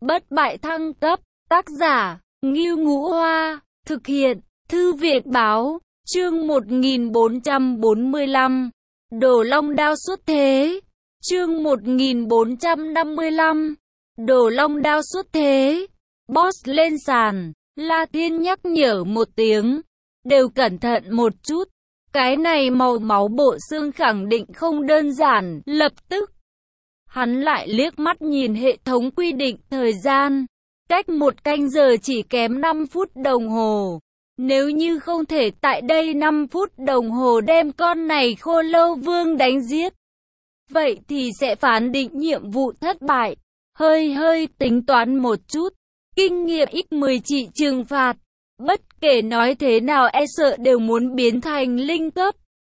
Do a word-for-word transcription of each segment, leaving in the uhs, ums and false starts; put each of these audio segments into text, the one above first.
Bất bại thăng cấp, tác giả, Ngưu Ngũ Hoa, thực hiện, Thư viện Báo, chương một nghìn bốn trăm bốn mươi lăm, Đồ Long Đao xuất thế, chương một nghìn bốn trăm năm mươi lăm, Đồ Long Đao xuất thế, boss lên sàn, La Thiên nhắc nhở một tiếng, đều cẩn thận một chút, cái này màu máu bộ xương khẳng định không đơn giản, lập tức. Hắn lại liếc mắt nhìn hệ thống quy định thời gian, cách một canh giờ chỉ kém năm phút đồng hồ. Nếu như không thể tại đây năm phút đồng hồ đem con này Khô Lâu Vương đánh giết, vậy thì sẽ phán định nhiệm vụ thất bại. Hơi hơi tính toán một chút, kinh nghiệm x mười trị trừng phạt, bất kể nói thế nào e sợ đều muốn biến thành linh cấp.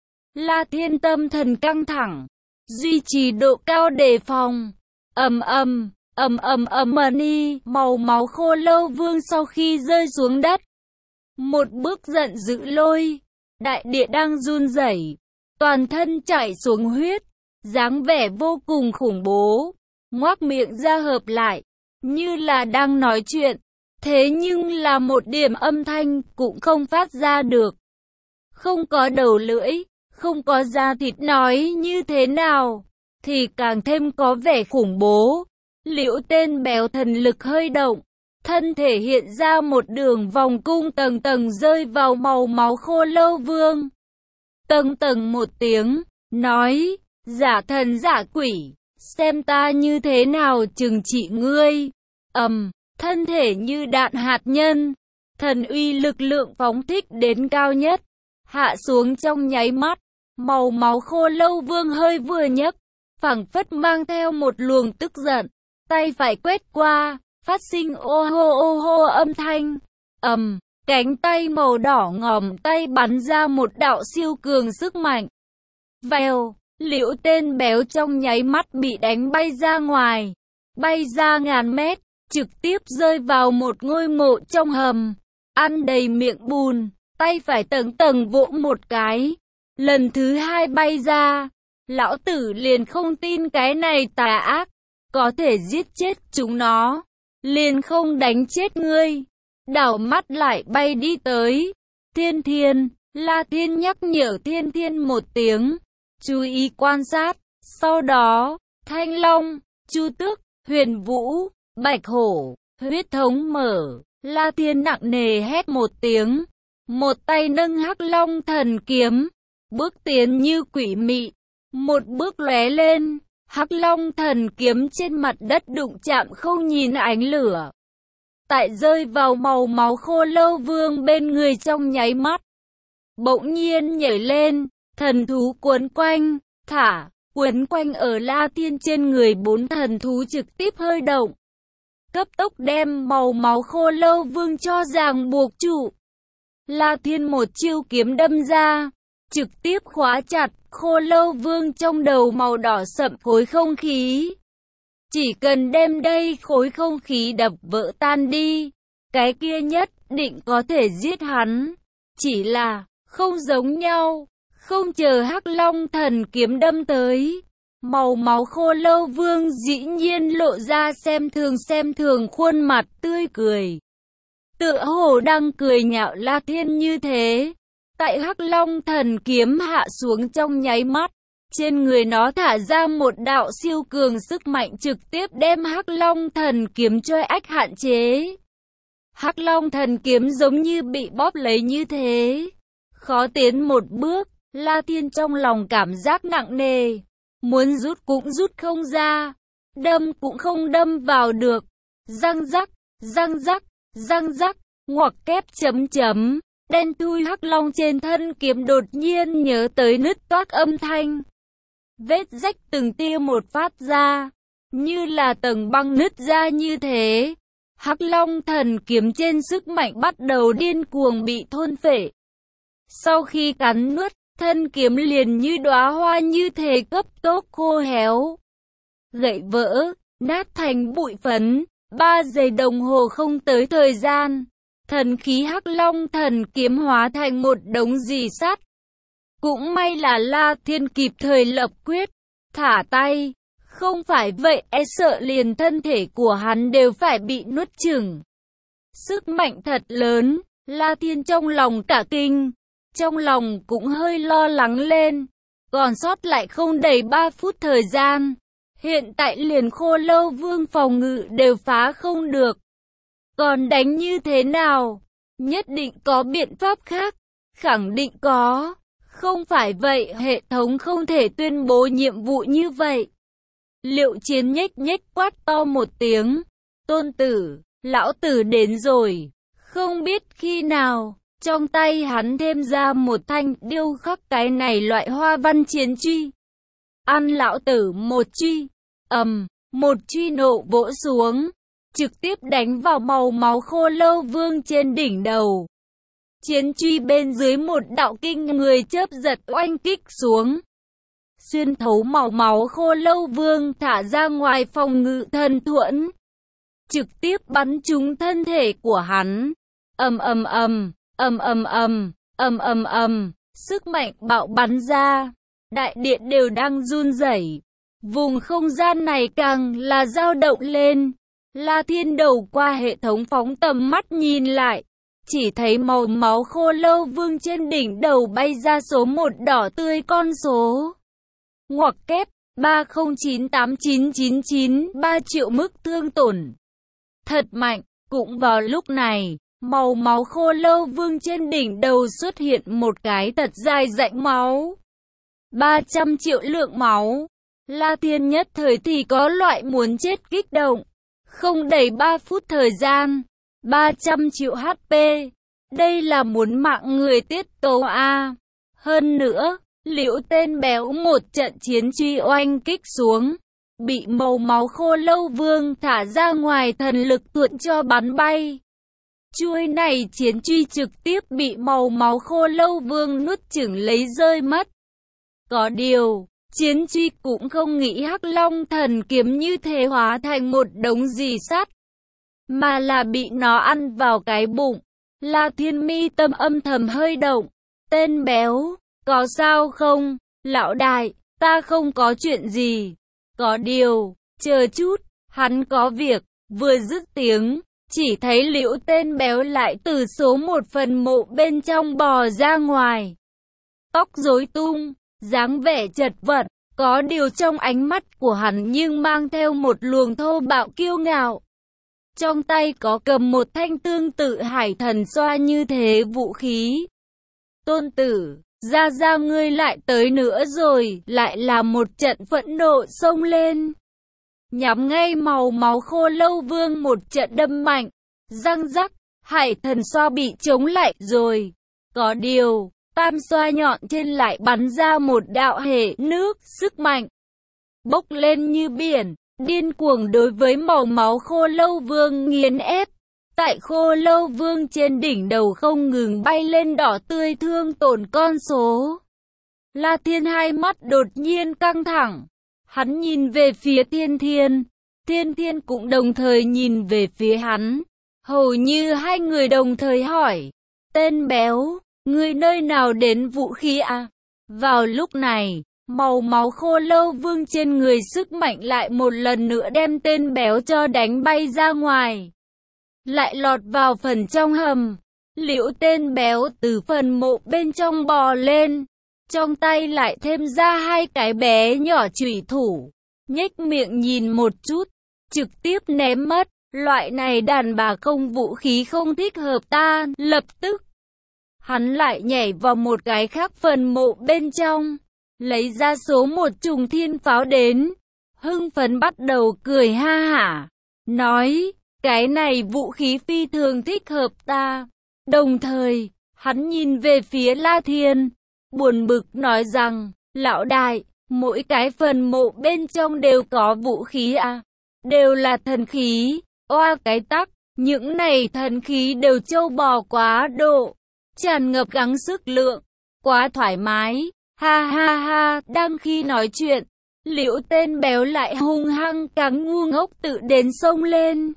La Thiên tâm thần căng thẳng, duy trì độ cao đề phòng. Ầm ầm, ầm ầm ầm ni, màu máu Khô Lâu Vương sau khi rơi xuống đất, một bước giận dữ lôi, đại địa đang run rẩy, toàn thân chảy xuống huyết, dáng vẻ vô cùng khủng bố, ngoác miệng ra hợp lại, như là đang nói chuyện, thế nhưng là một điểm âm thanh cũng không phát ra được. Không có đầu lưỡi, không có da thịt, nói như thế nào thì càng thêm có vẻ khủng bố. Liễu tên béo thần lực hơi động, thân thể hiện ra một đường vòng cung tầng tầng rơi vào màu máu Khô Lâu Vương. Tầng tầng một tiếng, nói, giả thần giả quỷ, xem ta như thế nào trừng trị ngươi. Ầm, thân thể như đạn hạt nhân, thần uy lực lượng phóng thích đến cao nhất, hạ xuống trong nháy mắt, màu máu Khô Lâu Vương hơi vừa nhấc, phảng phất mang theo một luồng tức giận, tay phải quét qua, phát sinh ô hô ô hô âm thanh. Ầm, cánh tay màu đỏ ngòm tay bắn ra một đạo siêu cường sức mạnh. Vèo, liễu tên béo trong nháy mắt bị đánh bay ra ngoài, bay ra ngàn mét, trực tiếp rơi vào một ngôi mộ trong hầm, ăn đầy miệng bùn, tay phải tầng tầng vỗ một cái, lần thứ hai bay ra. Lão tử liền không tin cái này tà ác có thể giết chết chúng nó, liền không đánh chết ngươi. Đảo mắt lại bay đi tới. Thiên Thiên, La Thiên nhắc nhở Thiên Thiên một tiếng, chú ý quan sát. Sau đó, Thanh Long, Chu Tước, Huyền Vũ, Bạch Hổ, huyết thống mở. La Thiên nặng nề hét một tiếng, một tay nâng Hắc Long thần kiếm, bước tiến như quỷ mị, một bước lóe lên, Hắc Long thần kiếm trên mặt đất đụng chạm không nhìn ánh lửa, tại rơi vào màu máu Khô Lâu Vương bên người trong nháy mắt, bỗng nhiên nhảy lên, thần thú cuốn quanh, thả, cuốn quanh ở La Thiên trên người bốn thần thú trực tiếp hơi động, cấp tốc đem màu máu Khô Lâu Vương cho ràng buộc trụ. La Thiên một chiêu kiếm đâm ra, trực tiếp khóa chặt Khô Lâu Vương trong đầu màu đỏ sậm khối không khí. Chỉ cần đem đây khối không khí đập vỡ tan đi, cái kia nhất định có thể giết hắn. Chỉ là, không giống nhau, không chờ Hắc Long thần kiếm đâm tới, màu máu Khô Lâu Vương dĩ nhiên lộ ra xem thường xem thường khuôn mặt tươi cười. Tựa hồ đang cười nhạo La Thiên như thế. Tại Hắc Long thần kiếm hạ xuống trong nháy mắt, trên người nó thả ra một đạo siêu cường sức mạnh trực tiếp đem Hắc Long thần kiếm cho ách hạn chế. Hắc Long thần kiếm giống như bị bóp lấy như thế, khó tiến một bước. La Thiên trong lòng cảm giác nặng nề, muốn rút cũng rút không ra, đâm cũng không đâm vào được. Răng rắc, răng rắc, răng rắc, ngoặc kép chấm chấm. Đen thui Hắc Long trên thân kiếm đột nhiên nhớ tới nứt toác âm thanh. Vết rách từng tia một phát ra, như là tầng băng nứt ra như thế. Hắc Long thần kiếm trên sức mạnh bắt đầu điên cuồng bị thôn phệ. Sau khi cắn nuốt, thân kiếm liền như đóa hoa như thế cấp tốc khô héo, gãy vỡ, nát thành bụi phấn. Ba giây đồng hồ không tới thời gian, thần khí Hắc Long thần kiếm hóa thành một đống rỉ sắt. Cũng may là La Thiên kịp thời lập quyết, thả tay, Không phải vậy, e sợ liền thân thể của hắn đều phải bị nuốt chửng. Sức mạnh thật lớn, La Thiên trong lòng cả kinh, trong lòng cũng hơi lo lắng lên. Còn sót lại không đầy ba phút thời gian, hiện tại liền Khô Lâu Vương phòng ngự đều phá không được. Còn đánh như thế nào? Nhất định có biện pháp khác, khẳng định có. Không phải vậy, hệ thống không thể tuyên bố nhiệm vụ như vậy. Liệu Chiến nhếch nhếch quát to một tiếng. Tôn tử, lão tử đến rồi. Không biết khi nào, trong tay hắn thêm ra một thanh điêu khắc cái này loại hoa văn chiến truy. Ăn lão tử một truy. Ầm, một truy nộ vỗ xuống, trực tiếp đánh vào màu máu Khô Lâu Vương trên đỉnh đầu. Chiến truy bên dưới một đạo kinh người chớp giật oanh kích xuống, xuyên thấu màu máu Khô Lâu Vương thả ra ngoài phòng ngự thần thuẫn, trực tiếp bắn trúng thân thể của hắn. Ầm ầm ầm, ầm ầm ầm, ầm ầm ầm, sức mạnh bạo bắn ra, đại điện đều đang run rẩy. Vùng không gian này càng là dao động lên. La Thiên đầu qua hệ thống phóng tầm mắt nhìn lại, chỉ thấy màu máu Khô Lâu Vương trên đỉnh đầu bay ra số một đỏ tươi con số. Ngoặc kép, ba không chín tám chín chín chín, ba triệu mức thương tổn. Thật mạnh, cũng vào lúc này, màu máu Khô Lâu Vương trên đỉnh đầu xuất hiện một cái thật dài rãnh máu. ba trăm triệu lượng máu. La Thiên nhất thời thì có loại muốn chết kích động. Không đầy ba phút thời gian, ba trăm triệu hát pê. Đây là muốn mạng người tiết tấu a. Hơn nữa, Liễu tên béo một trận chiến truy oanh kích xuống, bị màu máu Khô Lâu Vương thả ra ngoài thần lực thuận cho bắn bay. Chuôi này chiến truy trực tiếp bị màu máu Khô Lâu Vương nuốt chửng lấy rơi mất. Có điều, chiến truy cũng không nghĩ Hắc Long thần kiếm như thế hóa thành một đống rỉ sắt, mà là bị nó ăn vào cái bụng. La Thiên mi tâm âm thầm hơi động. Tên béo, có sao không? Lão đại, ta không có chuyện gì. Có điều, chờ chút, hắn có việc. Vừa dứt tiếng, chỉ thấy Liễu tên béo lại từ số một phần mộ bên trong bò ra ngoài. Tóc rối tung, dáng vẻ chật vật, có điều trong ánh mắt của hắn nhưng mang theo một luồng thô bạo kiêu ngạo. Trong tay có cầm một thanh tương tự hải thần xoa như thế vũ khí. Tôn tử, ra ra ngươi lại tới nữa rồi, lại là một trận phẫn nộ xông lên. Nhắm ngay màu máu Khô Lâu Vương một trận đâm mạnh, răng rắc, hải thần xoa bị chống lại rồi. Có điều, tam xoa nhọn trên lại bắn ra một đạo hệ nước, sức mạnh bốc lên như biển, điên cuồng đối với màu máu Khô Lâu Vương nghiền ép. Tại Khô Lâu Vương trên đỉnh đầu không ngừng bay lên đỏ tươi thương tổn con số. La Thiên hai mắt đột nhiên căng thẳng, hắn nhìn về phía Thiên Thiên, Thiên Thiên cũng đồng thời nhìn về phía hắn, hầu như hai người đồng thời hỏi, tên béo, ngươi nơi nào đến vũ khí à? Vào lúc này, màu máu Khô Lâu Vương trên người sức mạnh lại một lần nữa đem tên béo cho đánh bay ra ngoài, lại lọt vào phần trong hầm. Liễu tên béo từ phần mộ bên trong bò lên, trong tay lại thêm ra hai cái bé nhỏ chủy thủ, nhếch miệng nhìn một chút, trực tiếp ném mất. Loại này đàn bà không vũ khí không thích hợp ta. Lập tức, hắn lại nhảy vào một cái khác phần mộ bên trong, lấy ra số một trùng thiên pháo đến, hưng phấn bắt đầu cười ha hả, nói, cái này vũ khí phi thường thích hợp ta. Đồng thời, hắn nhìn về phía La Thiên, buồn bực nói rằng, lão đại, mỗi cái phần mộ bên trong đều có vũ khí à, đều là thần khí, oa cái tắc, những này thần khí đều trâu bò quá độ, tràn ngập gắng sức lượng, quá thoải mái, ha ha ha. Đang khi nói chuyện, Liễu tên béo lại hung hăng cắn ngu ngốc tự đến xông lên.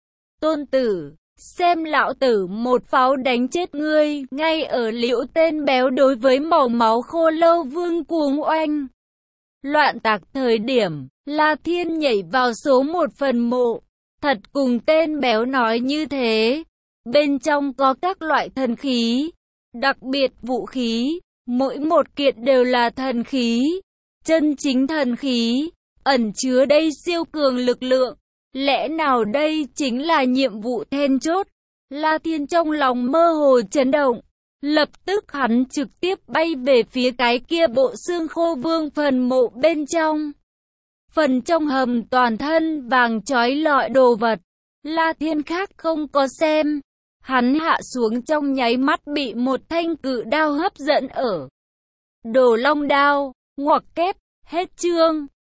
Tôn tử, xem lão tử một pháo đánh chết ngươi. Ngay ở Liễu tên béo đối với màu máu Khô Lâu Vương cuồng oanh loạn tạc thời điểm, La Thiên nhảy vào số một phần mộ. Thật cùng tên béo nói như thế. Bên trong có các loại thần khí, đặc biệt vũ khí, mỗi một kiện đều là thần khí. Chân chính thần khí, ẩn chứa đây siêu cường lực lượng. Lẽ nào đây chính là nhiệm vụ then chốt? La Thiên trong lòng mơ hồ chấn động. Lập tức hắn trực tiếp bay về phía cái kia bộ xương khô vương phần mộ bên trong. Phần trong hầm toàn thân vàng chói lọi đồ vật. La Thiên khác không có xem. Hắn hạ xuống trong nháy mắt bị một thanh cự đao hấp dẫn ở. Đồ Long đao, ngoặc kép, hết chương.